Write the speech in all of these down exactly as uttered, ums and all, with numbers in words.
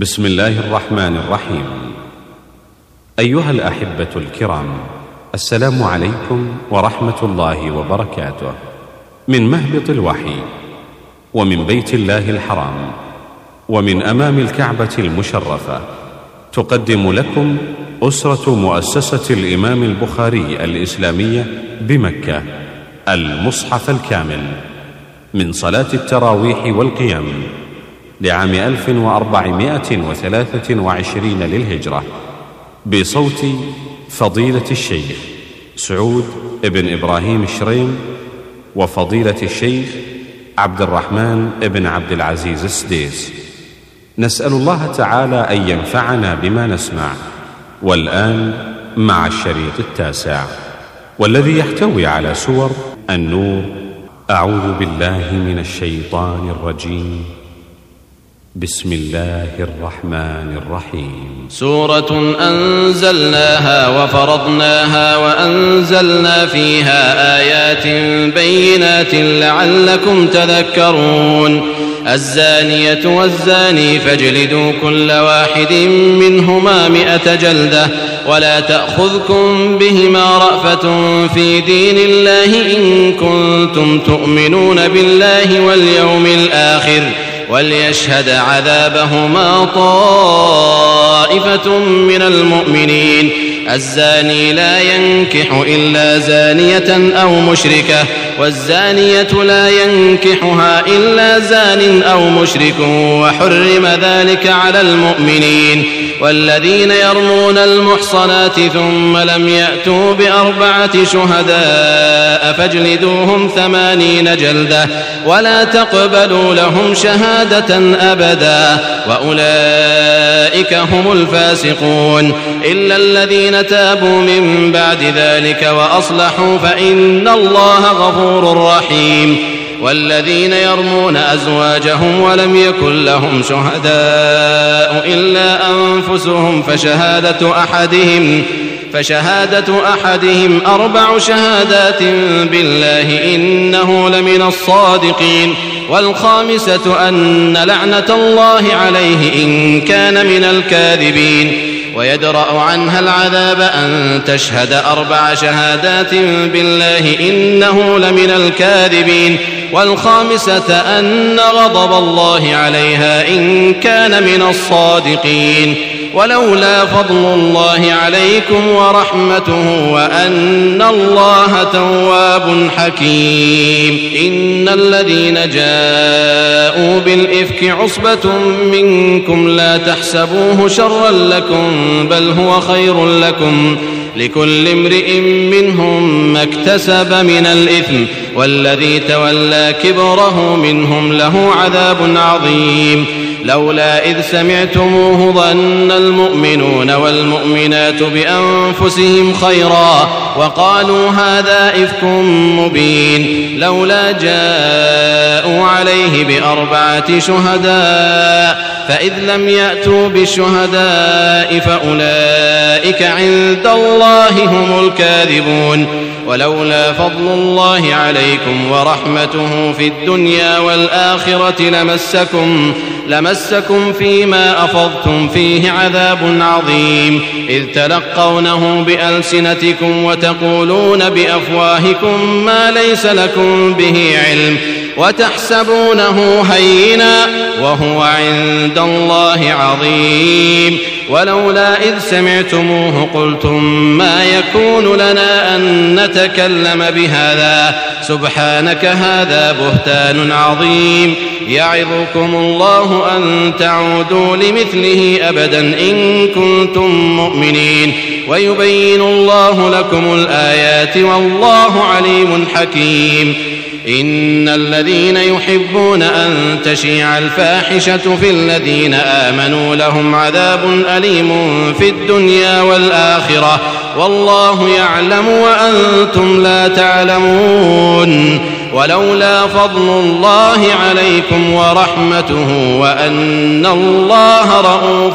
بسم الله الرحمن الرحيم. أيها الأحبة الكرام، السلام عليكم ورحمة الله وبركاته. من مهبط الوحي ومن بيت الله الحرام ومن أمام الكعبة المشرفة، تقدم لكم أسرة مؤسسة الإمام البخاري الإسلامية بمكة المصحف الكامل من صلاة التراويح والقيام لعام ألف وأربعمائة وثلاثة وعشرين للهجرة، بصوت فضيلة الشيخ سعود ابن إبراهيم الشريم وفضيلة الشيخ عبد الرحمن ابن عبد العزيز السديس. نسأل الله تعالى أن ينفعنا بما نسمع. والآن مع الشريط التاسع والذي يحتوي على سور النور. أعوذ بالله من الشيطان الرجيم. بسم الله الرحمن الرحيم. سورة أنزلناها وفرضناها وأنزلنا فيها آيات بينات لعلكم تذكرون. الزانية والزاني فاجلدوا كل واحد منهما مئة جلدة ولا تأخذكم بهما رأفة في دين الله إن كنتم تؤمنون بالله واليوم الآخر وليشهد عذابهما طائفة من المؤمنين. الزاني لا ينكح إلا زانية أو مشركة، والزانية لا ينكحها إلا زان أو مشرك، وحرم ذلك على المؤمنين. والذين يرمون المحصنات ثم لم يأتوا بأربعة شهداء فاجلدوهم ثمانين جلدة ولا تقبلوا لهم شهادة أبدا وأولئك هم الفاسقون. إلا الذين تابوا من بعد ذلك وأصلحوا فإن الله غفور رحيم. والذين يرمون أزواجهم ولم يكن لهم شهداء إلا أنفسهم فشهادة أحدهم فشهادة أحدهم أربع شهادات بالله إنه لمن الصادقين. والخامسة أن لعنة الله عليه إن كان من الكاذبين. ويدرأ عنها العذاب أن تشهد أربع شهادات بالله إنه لمن الكاذبين. والخامسة أن غضب الله عليها إن كان من الصادقين. ولولا فضل الله عليكم ورحمته وأن الله تواب حكيم. إن الذين جاءوا بالإفك عصبة منكم لا تحسبوه شرا لكم بل هو خير لكم، لكل امرئ منهم ما اكتسب من الإثم، والذي تولى كبره منهم له عذاب عظيم. لولا إذ سمعتموه ظن المؤمنون والمؤمنات بأنفسهم خيرا وقالوا هذا إفك مبين. لولا جاءوا عليه بأربعة شهداء فإذ لم يأتوا بالشهداء فأولئك عند الله هم الكاذبون. ولولا فضل الله عليكم ورحمته في الدنيا والآخرة لمسكم لمسكم فيما أفضتم فيه عذاب عظيم، إذ تلقونه بألسنتكم وتقولون بأفواهكم ما ليس لكم به علم وتحسبونه هينا وهو عند الله عظيم. ولولا إذ سمعتموه قلتم ما يكون لنا أن نتكلم بهذا سبحانك هذا بهتان عظيم. يعظكم الله أن تعودوا لمثله أبدا إن كنتم مؤمنين. ويبين الله لكم الآيات والله عليم حكيم. إن الذين يحبون أن تشيع الفاحشة في الذين آمنوا لهم عذاب أليم في الدنيا والآخرة والله يعلم وأنتم لا تعلمون. ولولا فضل الله عليكم ورحمته وأن الله رءوف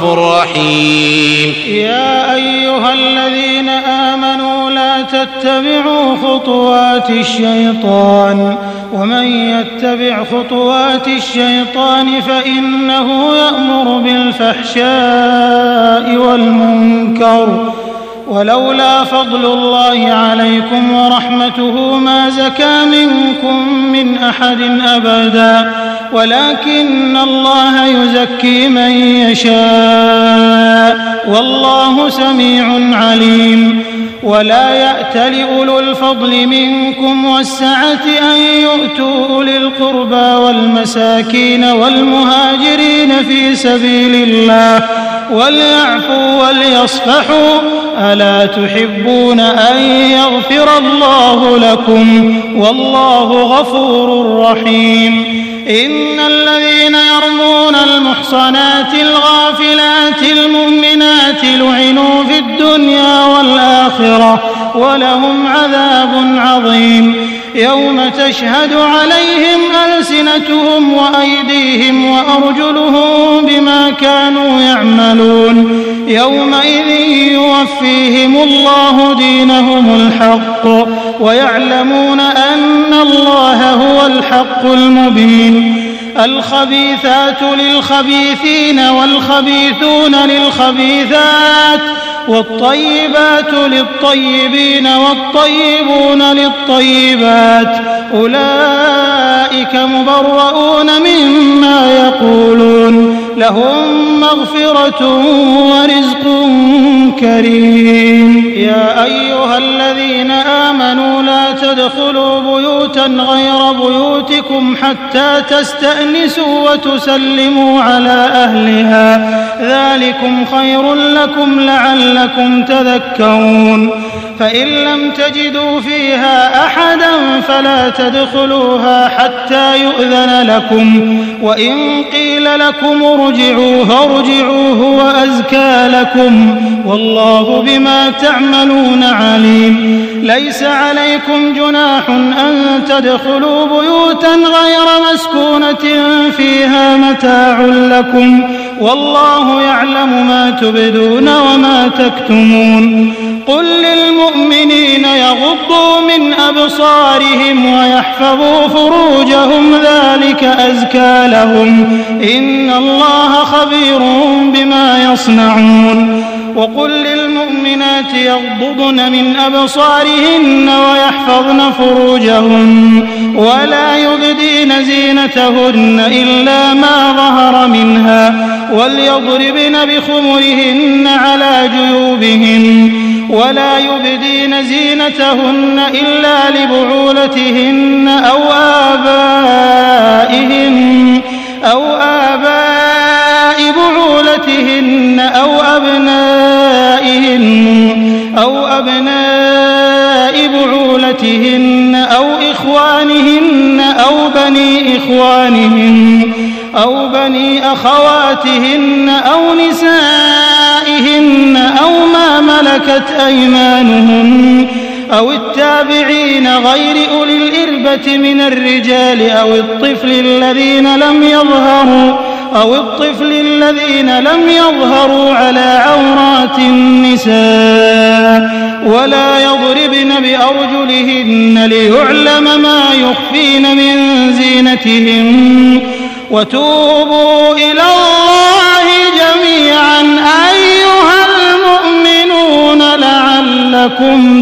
رحيم. يا أيها الذين آمنوا لا تتبعوا خطوات الشيطان ومن يتبع خطوات الشيطان فإنه يأمر بالفحشاء والمنكر ولولا فضل الله عليكم ورحمته ما زكى منكم من أحد أبدا ولكن الله يزكي من يشاء والله سميع عليم. ولا يأتل أولو الفضل منكم والسعة أن يؤتوا أولي القربى والمساكين والمهاجرين في سبيل الله وليعفوا وليصفحوا ألا تحبون أن يغفر الله لكم والله غفور رحيم. إن الذين يرمون المحصنات الغافلات المؤمنات لعنوا في الدنيا والآخرة ولهم عذاب عظيم يوم تشهد عليهم ألسنتهم وأيديهم وأرجلهم بما كانوا يعملون يومئذ يوفيهم الله دينهم الحق ويعلمون أن الله هو الحق المبين. الخبيثات للخبيثين والخبيثون للخبيثات والطيبات للطيبين والطيبون للطيبات أولئك مبرؤون مما يقولون لهم مغفرة ورزق كريم. يا أيها الذين آمنوا لا تدخلوا بيوتا غير بيوتكم حتى تستأنسوا وتسلموا على أهلها ذلكم خير لكم لعلكم تذكرون. فإن لم تجدوا فيها أحدا فلا تدخلوها حتى يؤذن لكم وإن قيل لكم ارجعوا فارجعوا هو أزكى لكم والله بما تعملون عليم. ليس عليكم جناح أن تدخلوا بيوتا غير مسكونة فيها متاع لكم والله يعلم ما تبدون وما تكتمون. قل للمؤمنين يغضوا من أبصارهم ويحفظوا فروجهم ذلك أزكى لهم إن الله خبير بما يصنعون. وقل للمؤمنات يغضضن من أبصارهن ويحفظن فروجهن ولا يبدين زينتهن إلا ما ظهر منها وليضربن بخمرهن على جيوبهن ولا يبدين زينتهن إلا لبعولتهن أو آبائهن أو آباء بعولتهن أو أبنائهن أو أبناء بعولتهن أو إخوانهن أو بني إخوانهن أو بني أخواتهن أو نسائهن أو ما ملكت أيمانهن أو التابعين غير أولي الإربة من الرجال أو الطفل الذين لم يظهروا أو الطفل الذين لم يظهروا على عورات النساء ولا يضربن بأرجلهن ليعلم ما يخفين من زينتهن. وتوبوا إلى الله جميعا أيها المؤمنون لعلكم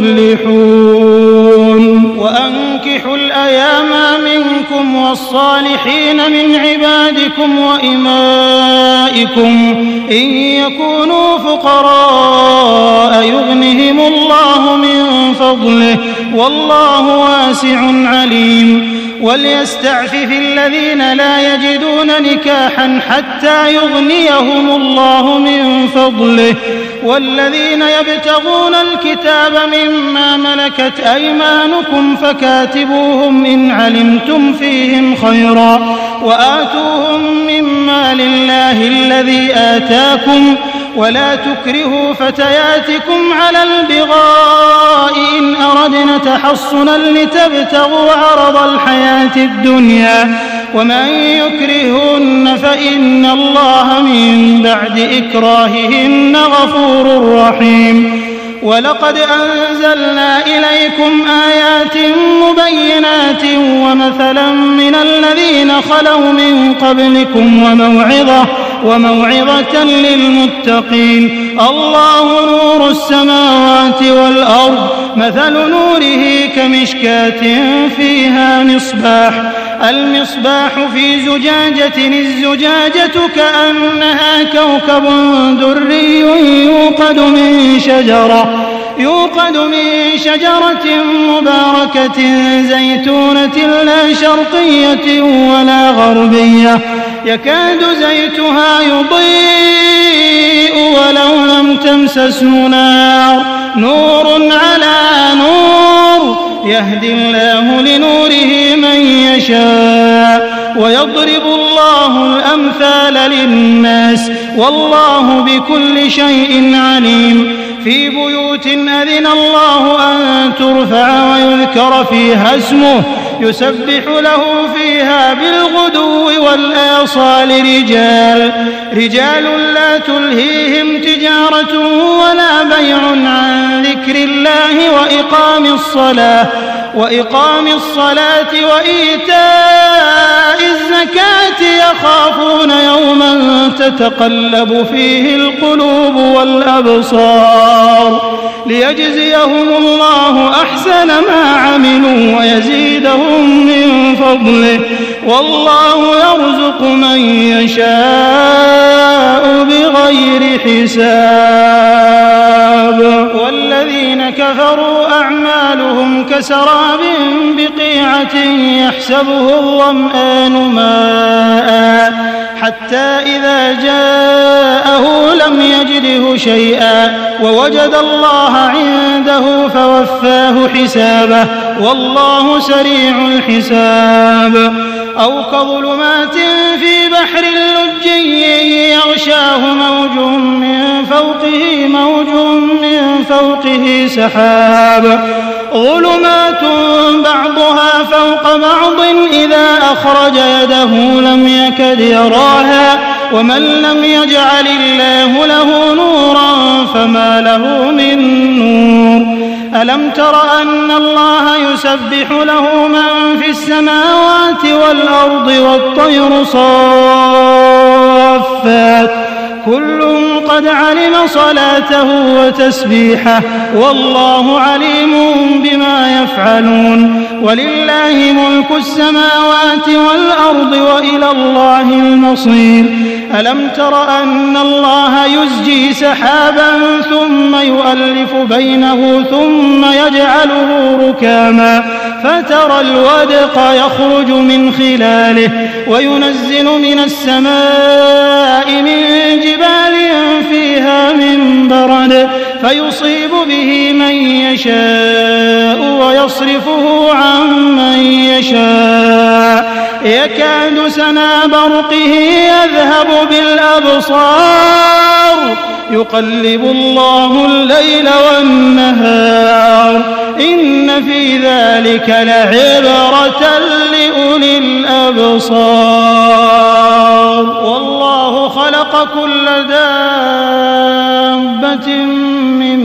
تفلحون. وأنكحوا الأيام منكم والصالحين من عبادكم وإمائكم إن يكونوا فقراء يغنهم الله من فضله والله واسع عليم. وليستعفف الذين لا يجدون نكاحا حتى يغنيهم الله من فضله والذين يبتغون الكتاب مما ملكت أيمانكم فكاتبوهم إن علمتم فيهم خيرا وآتوهم مما لله الذي آتاكم ولا تكرهوا فتياتكم على البغاء إن أردنا تحصنا لتبتغوا عرض الحياة الدنيا ومن يكرهن فإن الله من بعد إكراههن غفور رحيم. ولقد أنزلنا إليكم آيات مبينات ومثلا من الذين خلوا من قبلكم وموعظة وموعظة للمتقين. الله نور السماوات والأرض مثل نوره كمشكاة فيها مصباح المصباح في زجاجة الزجاجة كأنها كوكب دري يوقد من شجرة يوقد من شجرة مباركة زيتونة لا شرقية ولا غربية يكاد زيتها يضيء ولو لم تمسسه نار نور على نور يهدي الله لنوره من يشاء ويضرب الله الأمثال للناس والله بكل شيء عليم. في بيوت أذن الله أن ترفع ويذكر فيها اسمه يسبح له فيها بالغدو والآصال رجال رجال لا تلهيهم تجارة ولا بيع عن ذكر الله وإقام الصلاة وإقام الصلاة وإيتاء الزكاة يخافون يوما تتقلب فيه القلوب والأبصار ليجزيهم الله أحسن ما عملوا ويزيدهم من فضله والله يرزق من يشاء بغير حساب. والذين كفروا أعمالهم كسراب بقيعة يحسبه الظمآن ماء حتى إذا جاءه لم يجده شيئا ووجد الله عنده فوفاه حسابه والله سريع الحساب. أو كظلمات في بحر لجي يغشاه موج من فوقه موج من فوقه سحاب ظلمات بعضها فوق بعض إذا أخرج يده لم يكد يراها ومن لم يجعل الله له نورا فما له من نور. ألم تر أن الله يسبح له من في السماوات والأرض والطير صافات كل قد علم صلاته وتسبيحه والله عليم بما يفعلون. ولله ملك السماوات والأرض وإلى الله المصير. ألم تر أن الله يزجي سحابا ثم يؤلف بينه ثم يجعله ركاما فترى الودق يخرج من خلاله وينزل من السماء من جبال فيها من برد فيصيب به من يشاء ويصرفه عن من يشاء يكاد سنا برقه يذهب بالأبصار يقلب الله الليل والنهار إن في ذلك لعبرة لأولي الأبصار. والله خلق كل دابة من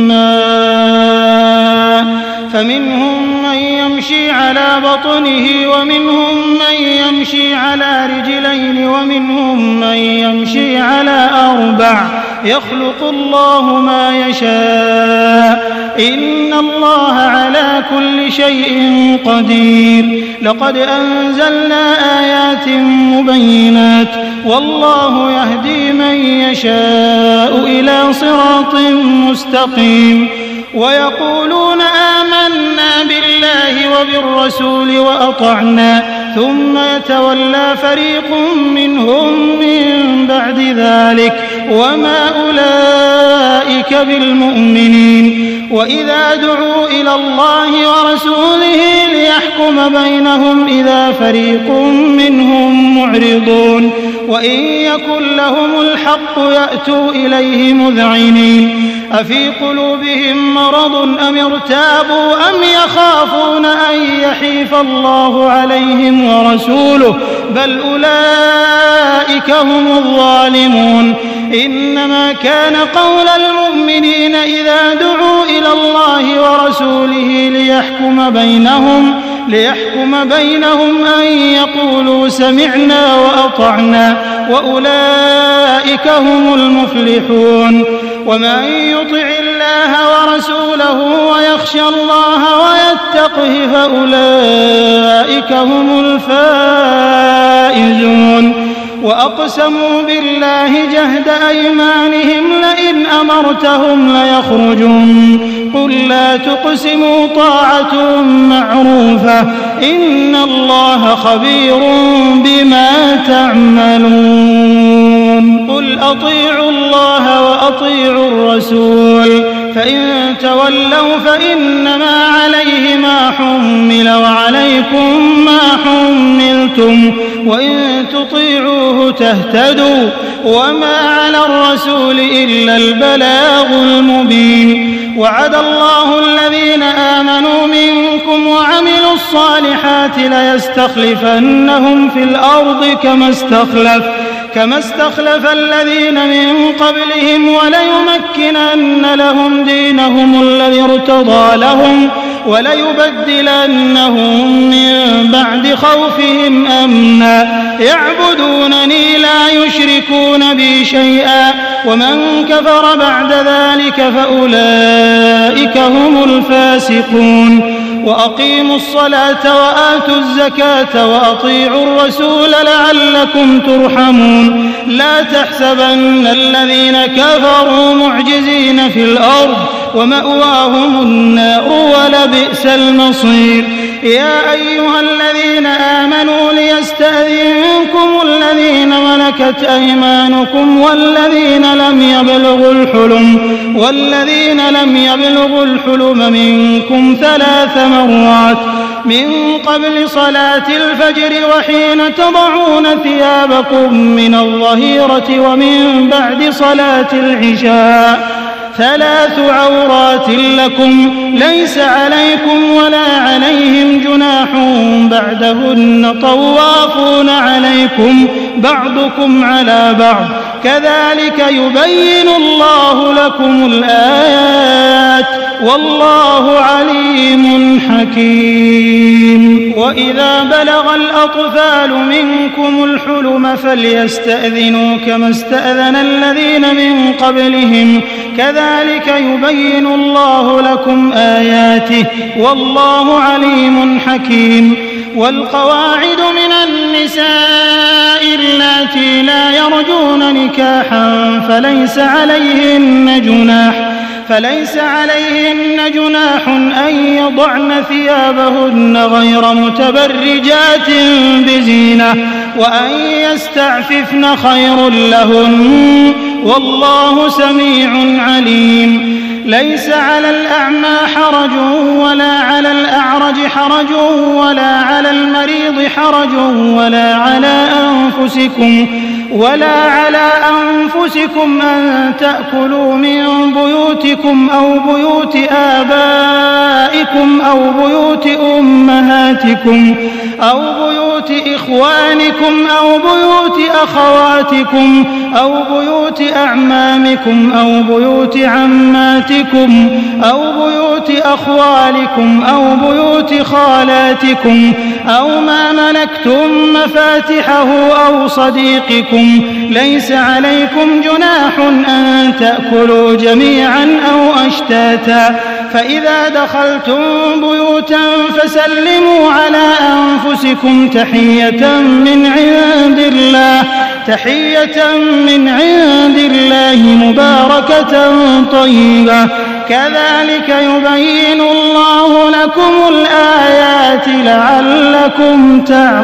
ماء فمنهم من يمشي على بطنه ومنهم من يمشي على رجلين ومنهم من يمشي على أربع يخلق الله ما يشاء إن الله على كل شيء قدير. لقد أنزلنا آيات مبينات والله يهدي من يشاء إلى صراط مستقيم. ويقولون آمنا بالله وبالرسول وأطعنا ثم يتولى فريق منهم من بعد ذلك وما أولئك بالمؤمنين. وإذا دعوا إلى الله ورسوله ليحكم بينهم إذا فريق منهم معرضون وإن يكن لهم الحق يأتوا إليه مذعنين. أفي قلوبهم مرض أم ارتابوا أم يخافون أن يحيف الله عليهم ورسوله بل أولئك هم الظالمون. إنما كان قول المؤمنين إذا دعوا إلى الله ورسوله ليحكم بينهم ليحكم بينهم أن يقولوا سمعنا وأطعنا وأولئك هم المفلحون. ومن يطع الله ورسوله ويخشى الله ويتقه فأولئك هم الفائزون. وأقسموا بالله جهد أيمانهم لئن أمرتهم ليخرجون قل لا تقسموا طاعة معروفة إن الله خبير بما تعملون. قل أطيعوا الله وأطيعوا الرسول فإن تولوا فإنما عليه ما حمل وعليكم ما حملتم وإن تطيعوه تهتدوا وما على الرسول إلا البلاغ المبين. وعد الله الذين آمنوا منكم وعملوا الصالحات ليستخلفنهم في الأرض كما استخلف كما استخلف الذين من قبلهم وليمكنن لهم دينهم الذي ارتضى لهم وليبدلنهم من بعد خوفهم أمنا يعبدونني لا يشركون بي شيئا ومن كفر بعد ذلك فأولئك هم الفاسقون. وأقيموا الصلاة وآتوا الزكاة وأطيعوا الرسول لعلكم ترحمون. لا تحسبن الذين كفروا معجزين في الأرض ومأواهم النار ولبئس المصير. يا أيها الذين آمنوا ليستأذنكم الذين ملكت أيمانكم والذين لم يبلغوا الحلم والذين لم يبلغوا الحلم منكم ثلاث مرات من قبل صلاة الفجر وحين تضعون ثيابكم من الظهيرة ومن بعد صلاة العشاء ثلاث عورات لكم ليس عليكم ولا عليهم جناح بعدهن طوافون عليكم بعضكم على بعض كذلك يبين الله لكم الآيات والله عليم حكيم. وإذا بلغ الأطفال منكم الحلم فليستأذنوا كما استأذن الذين من قبلهم كذلك يبين الله لكم آياته والله عليم حكيم. والقواعد من النساء اللاتي لا يرجون نكاحا فليس عليهن جناح فليس عليهن جناح أن يضعن ثيابهن غير متبرجات بزينة وأن يستعففن خير لهن والله سميع عليم. ليس على الأعمى حرج ولا على الأعرج حرج ولا على المريض حرج ولا على أنفسكم ولا على أنفسكم أن تأكلوا من بيوتكم أو بيوت آبائكم أو بيوت أمهاتكم أو بيوت إخوانكم أو بيوت أخواتكم أو بيوت أعمامكم أو بيوت عماتكم أو بيوت أخوالكم أو بيوت خالاتكم أو ما ملكتم مفاتحه أو صديقكم. ليس عليكم جناح أن تأكلوا جميعا أو أشتاتا فإذا دخلتم بيوتا فسلموا على أنفسكم تحية من عند الله تحية من عند الله مباركة طيبة كذلك يبين الله لكم الآيات لعلكم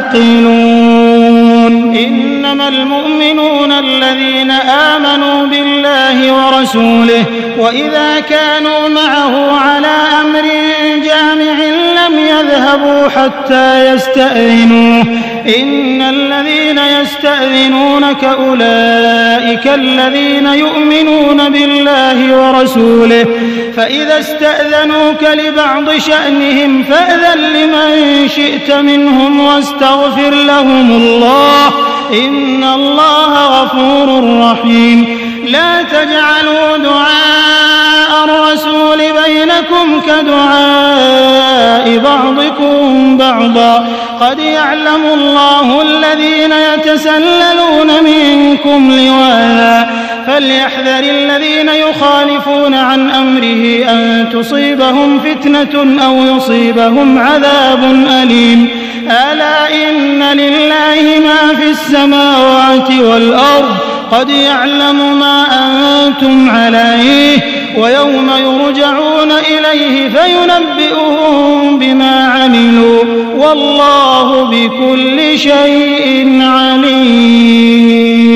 تعقلون. إنما المؤمنون الذين آمنوا بالله ورسوله وإذا كانوا معه على أمر جامع لم يذهبوا حتى يستأذنوه إن الذين يستأذنونك أولئك الذين يؤمنون بالله ورسوله فإذا استأذنوك لبعض شأنهم فأذن لمن شئت منهم واستغفر لهم الله إن الله غفور رحيم. لا تجعلوا دعاء الرسول بينكم كدعاء بعضكم بعضا قد يعلم الله الذين يتسللون منكم لواذا فليحذر الذين يخالفون عن أمره أن تصيبهم فتنة أو يصيبهم عذاب أليم ألا إن لله ما في السماوات والأرض قد يعلم ما أنتم عليه ويوم يرجعون إليه فينبئهم بما عملوا والله بكل شيء عليم.